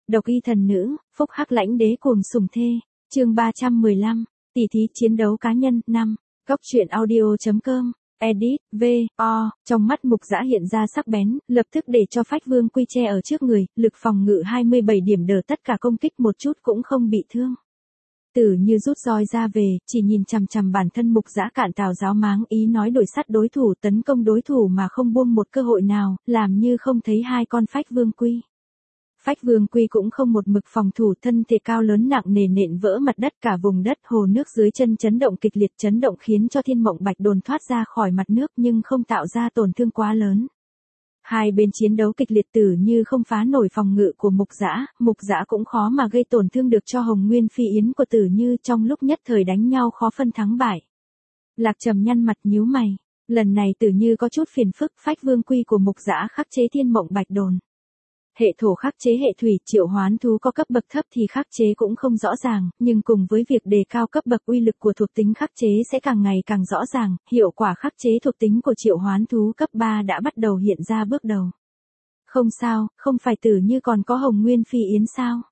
Độc y thần nữ, phúc hắc lãnh đế cuồng sủng thê. Chương 315, tỷ thí chiến đấu cá nhân 5. Góc truyện audio.com. Edit, V.O. Trong mắt Mục Dã hiện ra sắc bén, lập tức để cho Phách Vương Quy che ở trước người, lực phòng ngự 27 điểm đỡ tất cả công kích một chút cũng không bị thương. Tử Như rút roi ra về, chỉ nhìn chằm chằm bản thân Mục Dã cạn tào giáo máng ý nói đuổi sát đối thủ, tấn công đối thủ mà không buông một cơ hội nào, làm như không thấy hai con Phách Vương Quy. Phách Vương Quy cũng không một mực phòng thủ, thân thể cao lớn nặng nề nện vỡ mặt đất, cả vùng đất hồ nước dưới chân chấn động kịch liệt, chấn động khiến cho Thiên Mộng Bạch Đồn thoát ra khỏi mặt nước nhưng không tạo ra tổn thương quá lớn. Hai bên chiến đấu kịch liệt, Tử Như không phá nổi phòng ngự của Mục Dã cũng khó mà gây tổn thương được cho Hồng Nguyên Phi Yến của Tử Như, trong lúc nhất thời đánh nhau khó phân thắng bại. Lạc Trầm nhăn mặt nhíu mày, lần này Tử Như có chút phiền phức, Phách Vương Quy của Mục Dã khắc chế Thiên Mộng Bạch Đồn. Hệ thổ khắc chế hệ thủy, triệu hoán thú có cấp bậc thấp thì khắc chế cũng không rõ ràng, nhưng cùng với việc đề cao cấp bậc, uy lực của thuộc tính khắc chế sẽ càng ngày càng rõ ràng, hiệu quả khắc chế thuộc tính của triệu hoán thú cấp 3 đã bắt đầu hiện ra bước đầu. Không sao, không phải Tử Như còn có Hồng Nguyên Phi Yến sao?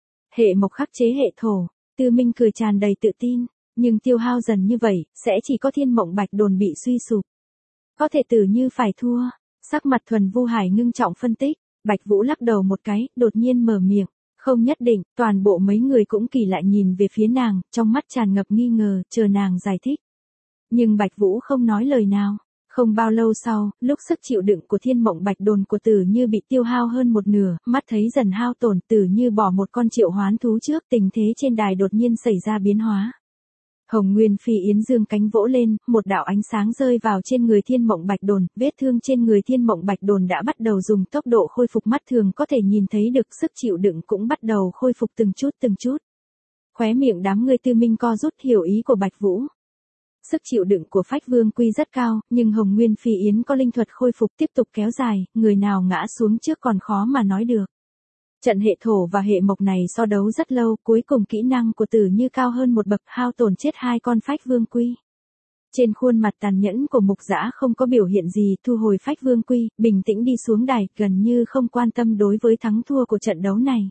Hệ mộc khắc chế hệ thổ, Tư Minh cười tràn đầy tự tin, nhưng tiêu hao dần như vậy, sẽ chỉ có Thiên Mộng Bạch Đồn bị suy sụp. Có thể Tử Như phải thua, sắc mặt Thuần Vu Hải ngưng trọng phân tích. Bạch Vũ lắc đầu một cái, đột nhiên mở miệng, không nhất định, toàn bộ mấy người cũng kỳ lạ nhìn về phía nàng, trong mắt tràn ngập nghi ngờ, chờ nàng giải thích. Nhưng Bạch Vũ không nói lời nào. Không bao lâu sau, lúc sức chịu đựng của Thiên Mộng Bạch Đồn của Tử Như bị tiêu hao hơn một nửa, mắt thấy dần hao tổn, Tử Như bỏ một con triệu hoán thú trước, tình thế trên đài đột nhiên xảy ra biến hóa. Hồng Nguyên Phi Yến dương cánh vỗ lên, một đạo ánh sáng rơi vào trên người Thiên Mộng Bạch Đồn, vết thương trên người Thiên Mộng Bạch Đồn đã bắt đầu dùng tốc độ khôi phục mắt thường có thể nhìn thấy được, sức chịu đựng cũng bắt đầu khôi phục từng chút. Khóe miệng đám người Tư Minh co rút, hiểu ý của Bạch Vũ. Sức chịu đựng của Phách Vương Quy rất cao, nhưng Hồng Nguyên Phi Yến có linh thuật khôi phục tiếp tục kéo dài, người nào ngã xuống trước còn khó mà nói được. Trận hệ thổ và hệ mộc này so đấu rất lâu, cuối cùng kỹ năng của Tử Như cao hơn một bậc, hao tổn chết hai con Phách Vương Quy. Trên khuôn mặt tàn nhẫn của Mục Dã không có biểu hiện gì, thu hồi Phách Vương Quy, bình tĩnh đi xuống đài, gần như không quan tâm đối với thắng thua của trận đấu này.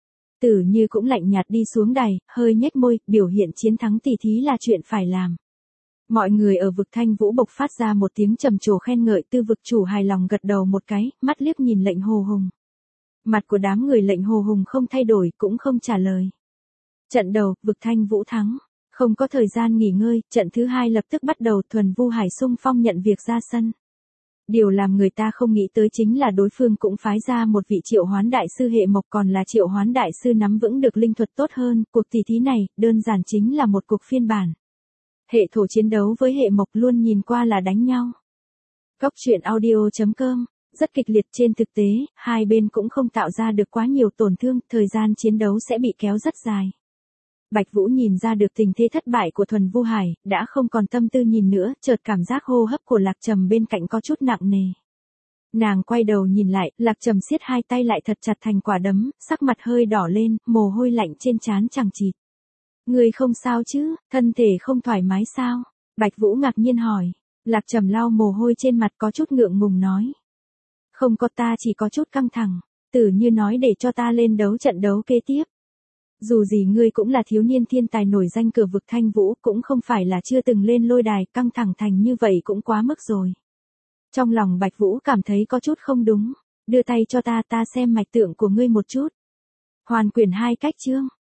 Tử Như cũng lạnh nhạt đi xuống đài, hơi nhếch môi, biểu hiện chiến thắng tỷ thí là chuyện phải làm. Mọi người ở vực Thanh Vũ bộc phát ra một tiếng trầm trồ khen ngợi, Tư vực chủ hài lòng gật đầu một cái, mắt liếc nhìn Lệnh Hồ Hùng. Mặt của đám người Lệnh Hồ Hùng không thay đổi, cũng không trả lời. Trận đầu, vực Thanh Vũ thắng. Không có thời gian nghỉ ngơi, trận thứ hai lập tức bắt đầu, Thuần Vu Hải xung phong nhận việc ra sân. Điều làm người ta không nghĩ tới chính là đối phương cũng phái ra một vị triệu hoán đại sư hệ mộc, còn là triệu hoán đại sư nắm vững được linh thuật tốt hơn. Cuộc tỷ thí này, đơn giản chính là một cuộc phiên bản. Hệ thổ chiến đấu với hệ mộc luôn nhìn qua là đánh nhau. Góc truyện audio.com. Rất kịch liệt, trên thực tế, hai bên cũng không tạo ra được quá nhiều tổn thương, thời gian chiến đấu sẽ bị kéo rất dài. Bạch Vũ nhìn ra được tình thế thất bại của Thuần Vu Hải, đã không còn tâm tư nhìn nữa, chợt cảm giác hô hấp của Lạc Trầm bên cạnh có chút nặng nề. Nàng quay đầu nhìn lại, Lạc Trầm siết hai tay lại thật chặt thành quả đấm, sắc mặt hơi đỏ lên, mồ hôi lạnh trên trán chằng chịt. Người không sao chứ, thân thể không thoải mái sao? Bạch Vũ ngạc nhiên hỏi. Lạc Trầm lau mồ hôi trên mặt, có chút ngượng ngùng nói. Không có, ta chỉ có chút căng thẳng. Tử Như nói để cho ta lên đấu trận đấu kế tiếp. Dù gì ngươi cũng là thiếu niên thiên tài nổi danh cửa vực Thanh Vũ, cũng không phải là chưa từng lên lôi đài, căng thẳng thành như vậy cũng quá mức rồi. Trong lòng Bạch Vũ cảm thấy có chút không đúng. Đưa tay cho ta xem mạch tượng của ngươi một chút. Hoàn quyển 2 cách chương.